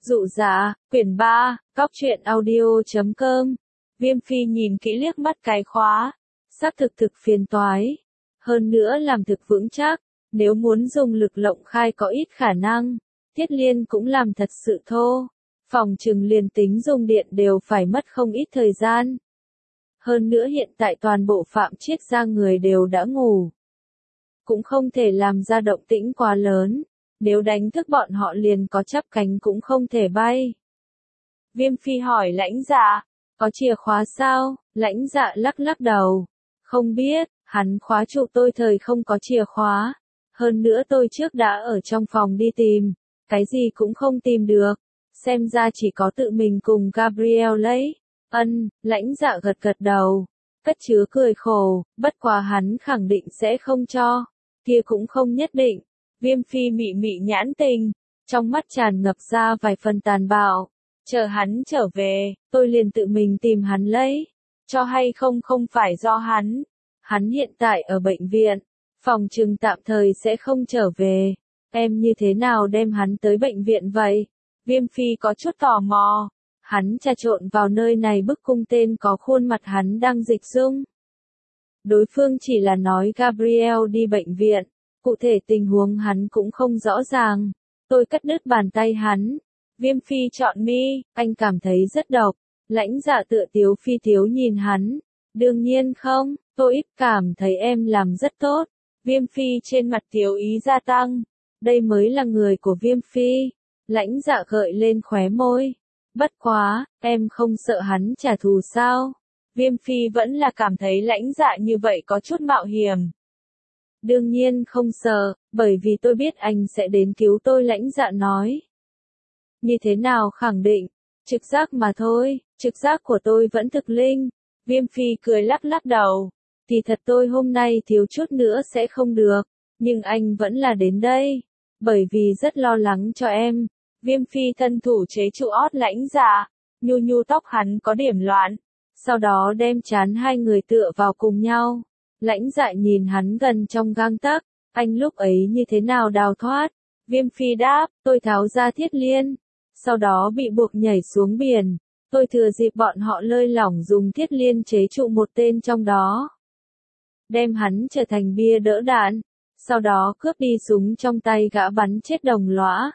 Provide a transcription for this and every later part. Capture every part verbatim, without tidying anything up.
Dụ dạ, quyển ba, cóc truyện audio chấm com. Viêm Phi nhìn kỹ liếc mắt cái khóa. Xác thực thực phiền toái. Hơn nữa làm thực vững chắc. Nếu muốn dùng lực lộng khai có ít khả năng. Thiết Liên cũng làm thật sự thô. Phòng trừng liền tính dùng điện đều phải mất không ít thời gian. Hơn nữa hiện tại toàn bộ Phạm Chiết gia người đều đã ngủ. Cũng không thể làm ra động tĩnh quá lớn. Nếu đánh thức bọn họ liền có chắp cánh cũng không thể bay. Viêm Phi hỏi Lãnh Dạ, có chìa khóa sao? Lãnh Dạ lắc lắc đầu. Không biết, hắn khóa trụ tôi thời không có chìa khóa. Hơn nữa tôi trước đã ở trong phòng đi tìm. Cái gì cũng không tìm được. Xem ra chỉ có tự mình cùng Gabriel lấy. Ân, Lãnh Dạ gật gật đầu. Cất chứa cười khổ, bất quá hắn khẳng định sẽ không cho. Kia cũng không nhất định. Viêm Phi mị mị nhãn tình, trong mắt tràn ngập ra vài phần tàn bạo. Chờ hắn trở về, tôi liền tự mình tìm hắn lấy. Cho hay không không phải do hắn. Hắn hiện tại ở bệnh viện, phòng trừng tạm thời sẽ không trở về. Em như thế nào đem hắn tới bệnh viện vậy? Viêm Phi có chút tò mò. Hắn trà trộn vào nơi này bức cung tên có khuôn mặt hắn đang dịch dung. Đối phương chỉ là nói Gabriel đi bệnh viện. Cụ thể tình huống hắn cũng không rõ ràng. Tôi cắt đứt bàn tay hắn. Viêm Phi chọn mi, anh cảm thấy rất độc. Lãnh Dạ tựa tiếu phi tiếu nhìn hắn. Đương nhiên không, tôi ít cảm thấy em làm rất tốt. Viêm Phi trên mặt tiếu ý gia tăng. Đây mới là người của Viêm Phi. Lãnh Dạ gợi lên khóe môi. Bất quá, em không sợ hắn trả thù sao? Viêm Phi vẫn là cảm thấy Lãnh Dạ như vậy có chút mạo hiểm. Đương nhiên không sợ, bởi vì tôi biết anh sẽ đến cứu tôi. Lãnh Dạ nói. Như thế nào khẳng định? Trực giác mà thôi, trực giác của tôi vẫn thực linh. Viêm Phi cười lắc lắc đầu. Thì thật tôi hôm nay thiếu chút nữa sẽ không được, nhưng anh vẫn là đến đây. Bởi vì rất lo lắng cho em. Viêm Phi thân thủ chế trụ ót Lãnh Dạ, nhu nhu tóc hắn có điểm loạn. Sau đó đem trán hai người tựa vào cùng nhau. Lãnh Dạ nhìn hắn gần trong gang tấc, anh lúc ấy như thế nào đào thoát? Viêm Phi đáp, tôi tháo ra Thiết Liên, sau đó bị buộc nhảy xuống biển. Tôi thừa dịp bọn họ lơi lỏng dùng Thiết Liên chế trụ một tên trong đó. Đem hắn trở thành bia đỡ đạn, sau đó cướp đi súng trong tay gã bắn chết đồng lõa.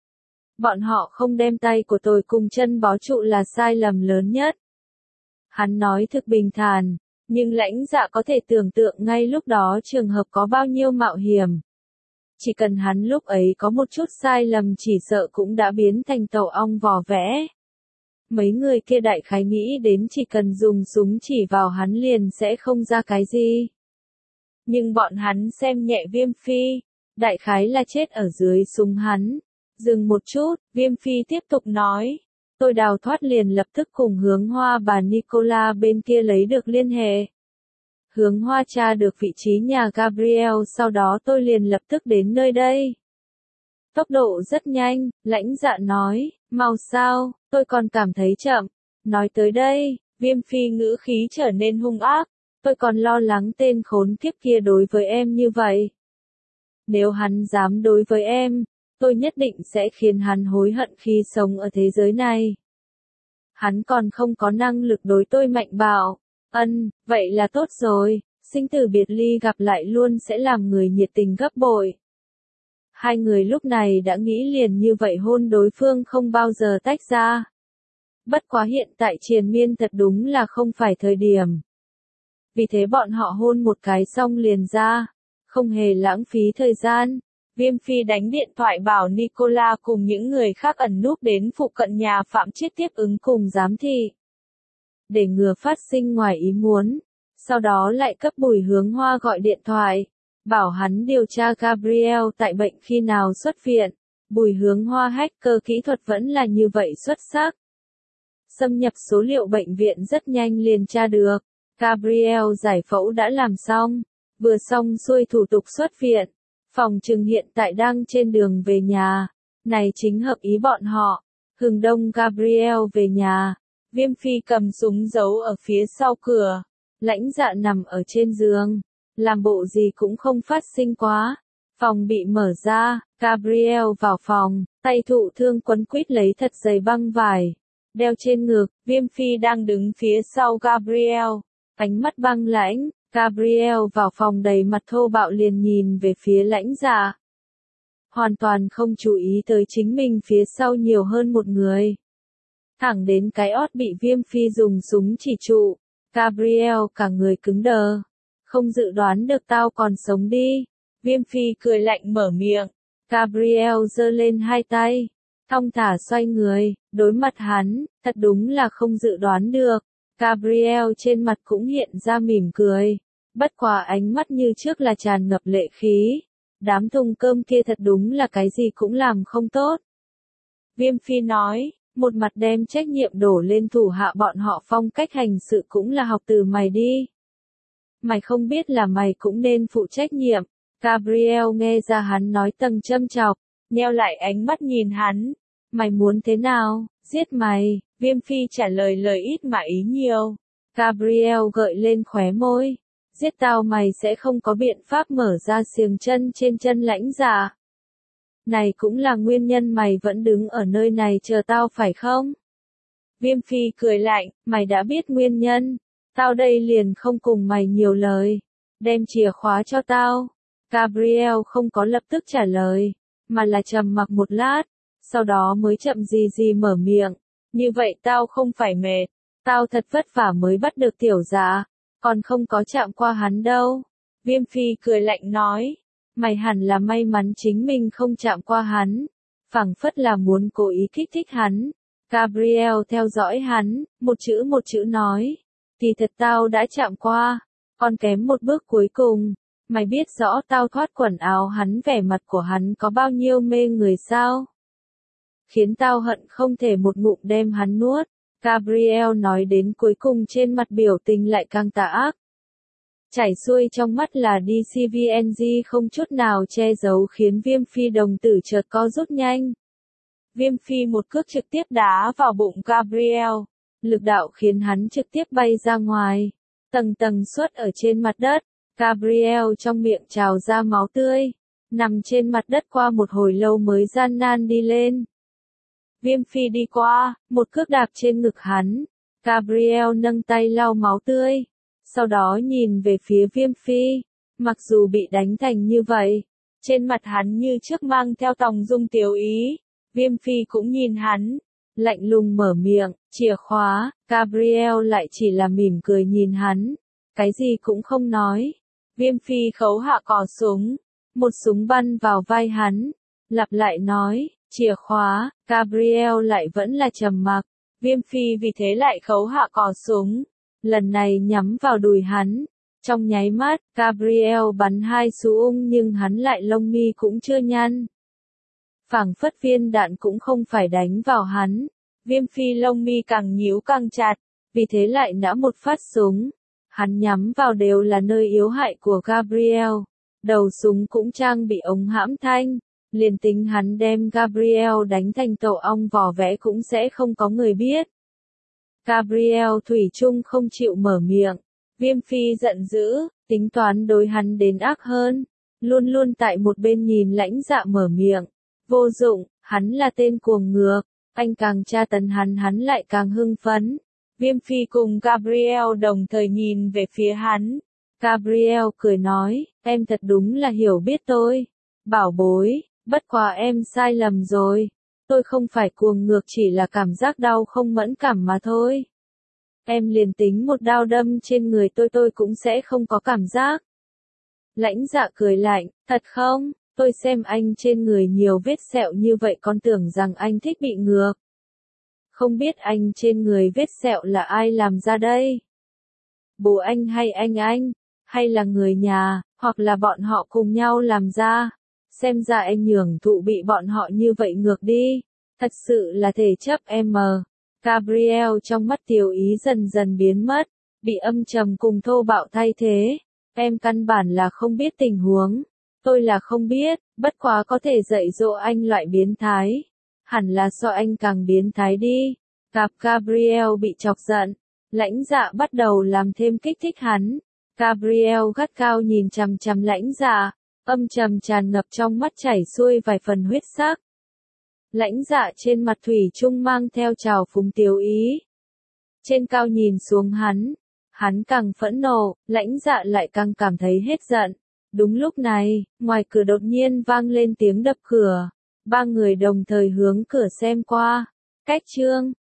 Bọn họ không đem tay của tôi cùng chân bó trụ là sai lầm lớn nhất. Hắn nói thực bình thản. Nhưng Lãnh Dạ có thể tưởng tượng ngay lúc đó trường hợp có bao nhiêu mạo hiểm. Chỉ cần hắn lúc ấy có một chút sai lầm chỉ sợ cũng đã biến thành tàu ong vò vẽ. Mấy người kia đại khái nghĩ đến chỉ cần dùng súng chỉ vào hắn liền sẽ không ra cái gì. Nhưng bọn hắn xem nhẹ Viêm Phi, đại khái là chết ở dưới súng hắn. Dừng một chút, Viêm Phi tiếp tục nói. Tôi đào thoát liền lập tức cùng Hướng Hoa bà Nicola bên kia lấy được liên hệ. Hướng Hoa tra được vị trí nhà Gabriel, sau đó tôi liền lập tức đến nơi đây. Tốc độ rất nhanh, Lãnh Dạ nói, mau sao, tôi còn cảm thấy chậm. Nói tới đây, Viêm Phi ngữ khí trở nên hung ác, tôi còn lo lắng tên khốn kiếp kia đối với em như vậy. Nếu hắn dám đối với em, tôi nhất định sẽ khiến hắn hối hận khi sống ở thế giới này. Hắn còn không có năng lực đối tôi mạnh bạo. Ân, vậy là tốt rồi, sinh tử biệt ly gặp lại luôn sẽ làm người nhiệt tình gấp bội. Hai người lúc này đã nghĩ liền như vậy hôn đối phương không bao giờ tách ra. Bất quá hiện tại triền miên thật đúng là không phải thời điểm. Vì thế bọn họ hôn một cái xong liền ra, không hề lãng phí thời gian. Viêm Phi đánh điện thoại bảo Nicola cùng những người khác ẩn núp đến phụ cận nhà Phạm Chiết tiếp ứng cùng giám thị. Để ngừa phát sinh ngoài ý muốn. Sau đó lại cấp Bùi Hướng Hoa gọi điện thoại. Bảo hắn điều tra Gabriel tại bệnh khi nào xuất viện. Bùi Hướng Hoa hacker kỹ thuật vẫn là như vậy xuất sắc. Xâm nhập số liệu bệnh viện rất nhanh liền tra được. Gabriel giải phẫu đã làm xong. Vừa xong xuôi thủ tục xuất viện. Phòng trừng hiện tại đang trên đường về nhà. Này chính hợp ý bọn họ. Hừng đông Gabriel về nhà. Viêm Phi cầm súng giấu ở phía sau cửa. Lãnh Dạ nằm ở trên giường. Làm bộ gì cũng không phát sinh quá. Phòng bị mở ra. Gabriel vào phòng, tay thụ thương quấn quýt lấy thật dày băng vải, đeo trên ngực. Viêm Phi đang đứng phía sau Gabriel, ánh mắt băng lãnh. Gabriel vào phòng đầy mặt thô bạo liền nhìn về phía Lãnh Dạ, hoàn toàn không chú ý tới chính mình phía sau nhiều hơn một người. Thẳng đến cái ót bị Viêm Phi dùng súng chỉ trụ, Gabriel cả người cứng đờ. Không dự đoán được tao còn sống đi. Viêm Phi cười lạnh mở miệng. Gabriel giơ lên hai tay, thong thả xoay người, đối mặt hắn, thật đúng là không dự đoán được. Gabriel trên mặt cũng hiện ra mỉm cười, bất quá ánh mắt như trước là tràn ngập lệ khí. Đám thùng cơm kia thật đúng là cái gì cũng làm không tốt. Viêm Phi nói, một mặt đem trách nhiệm đổ lên thủ hạ bọn họ, phong cách hành sự cũng là học từ mày đi. Mày không biết là mày cũng nên phụ trách nhiệm. Gabriel nghe ra hắn nói tầng châm chọc, nheo lại ánh mắt nhìn hắn. Mày muốn thế nào, giết mày? Viêm Phi trả lời lời ít mà ý nhiều. Gabriel gợi lên khóe môi. Giết tao mày sẽ không có biện pháp mở ra xiềng chân trên chân Lãnh Dạ. Này cũng là nguyên nhân mày vẫn đứng ở nơi này chờ tao phải không? Viêm Phi cười lạnh, mày đã biết nguyên nhân. Tao đây liền không cùng mày nhiều lời. Đem chìa khóa cho tao. Gabriel không có lập tức trả lời, mà là trầm mặc một lát, sau đó mới chậm gì gì mở miệng. Như vậy tao không phải mệt, tao thật vất vả mới bắt được Tiểu Dạ, còn không có chạm qua hắn đâu. Viêm Phi cười lạnh nói, mày hẳn là may mắn chính mình không chạm qua hắn, phảng phất là muốn cố ý kích thích hắn. Gabriel theo dõi hắn, một chữ một chữ nói, kỳ thật tao đã chạm qua, còn kém một bước cuối cùng. Mày biết rõ tao thoát quần áo hắn vẻ mặt của hắn có bao nhiêu mê người sao? Khiến tao hận không thể một ngụm đem hắn nuốt. Gabriel nói đến cuối cùng trên mặt biểu tình lại càng tà ác. Chảy xuôi trong mắt là đê xê vê en giê không chút nào che giấu khiến Viêm Phi đồng tử chợt co rút nhanh. Viêm Phi một cước trực tiếp đá vào bụng Gabriel. Lực đạo khiến hắn trực tiếp bay ra ngoài. Tầng tầng suốt ở trên mặt đất. Gabriel trong miệng trào ra máu tươi, nằm trên mặt đất qua một hồi lâu mới gian nan đi lên. Viêm Phi đi qua, một cước đạp trên ngực hắn. Gabriel nâng tay lau máu tươi, sau đó nhìn về phía Viêm Phi. Mặc dù bị đánh thành như vậy, trên mặt hắn như trước mang theo tòng dung tiếu ý. Viêm Phi cũng nhìn hắn, lạnh lùng mở miệng, chìa khóa. Gabriel lại chỉ là mỉm cười nhìn hắn, cái gì cũng không nói. Viêm Phi khấu hạ cò súng, một súng bắn vào vai hắn, lặp lại nói, chìa khóa. Gabriel lại vẫn là trầm mặc. Viêm Phi vì thế lại khấu hạ cò súng, lần này nhắm vào đùi hắn. Trong nháy mắt, Gabriel bắn hai xú ung nhưng hắn lại lông mi cũng chưa nhăn. Phảng phất viên đạn cũng không phải đánh vào hắn. Viêm Phi lông mi càng nhíu càng chặt, vì thế lại nã một phát súng. Hắn nhắm vào đều là nơi yếu hại của Gabriel. Đầu súng cũng trang bị ống hãm thanh. Liền tính hắn đem Gabriel đánh thành tổ ong vỏ vẽ cũng sẽ không có người biết. Gabriel thủy chung không chịu mở miệng. Viêm Phi giận dữ, tính toán đối hắn đến ác hơn. Luôn luôn tại một bên nhìn Lãnh Dạ mở miệng. Vô dụng, hắn là tên cuồng ngược. Anh càng tra tấn hắn hắn lại càng hưng phấn. Viêm Phi cùng Gabriel đồng thời nhìn về phía hắn. Gabriel cười nói, em thật đúng là hiểu biết tôi. Bảo bối, bất quá em sai lầm rồi. Tôi không phải cuồng ngược, chỉ là cảm giác đau không mẫn cảm mà thôi. Em liền tính một đao đâm trên người tôi tôi cũng sẽ không có cảm giác. Lãnh Dạ cười lạnh, thật không? Tôi xem anh trên người nhiều vết sẹo như vậy còn tưởng rằng anh thích bị ngược. Không biết anh trên người vết sẹo là ai làm ra đây? Bố anh hay anh anh? Hay là người nhà, hoặc là bọn họ cùng nhau làm ra? Xem ra anh nhường thụ bị bọn họ như vậy ngược đi. Thật sự là thể chấp em mờ. Gabriel trong mắt tiểu ý dần dần biến mất, bị âm trầm cùng thô bạo thay thế. Em căn bản là không biết tình huống. Tôi là không biết, bất quá có thể dạy dỗ anh loại biến thái. Hẳn là do anh càng biến thái đi. Gặp Gabriel bị chọc giận, Lãnh Dạ bắt đầu làm thêm kích thích hắn. Gabriel gắt cao nhìn chằm chằm Lãnh Dạ, Âm trầm tràn ngập trong mắt chảy xuôi vài phần huyết sắc. Lãnh Dạ trên mặt thủy chung mang theo trào phúng tiếu ý. Trên cao nhìn xuống hắn, hắn càng phẫn nộ, Lãnh Dạ lại càng cảm thấy hết giận. Đúng lúc này, ngoài cửa đột nhiên vang lên tiếng đập cửa. Ba người đồng thời hướng cửa xem qua. Cách chương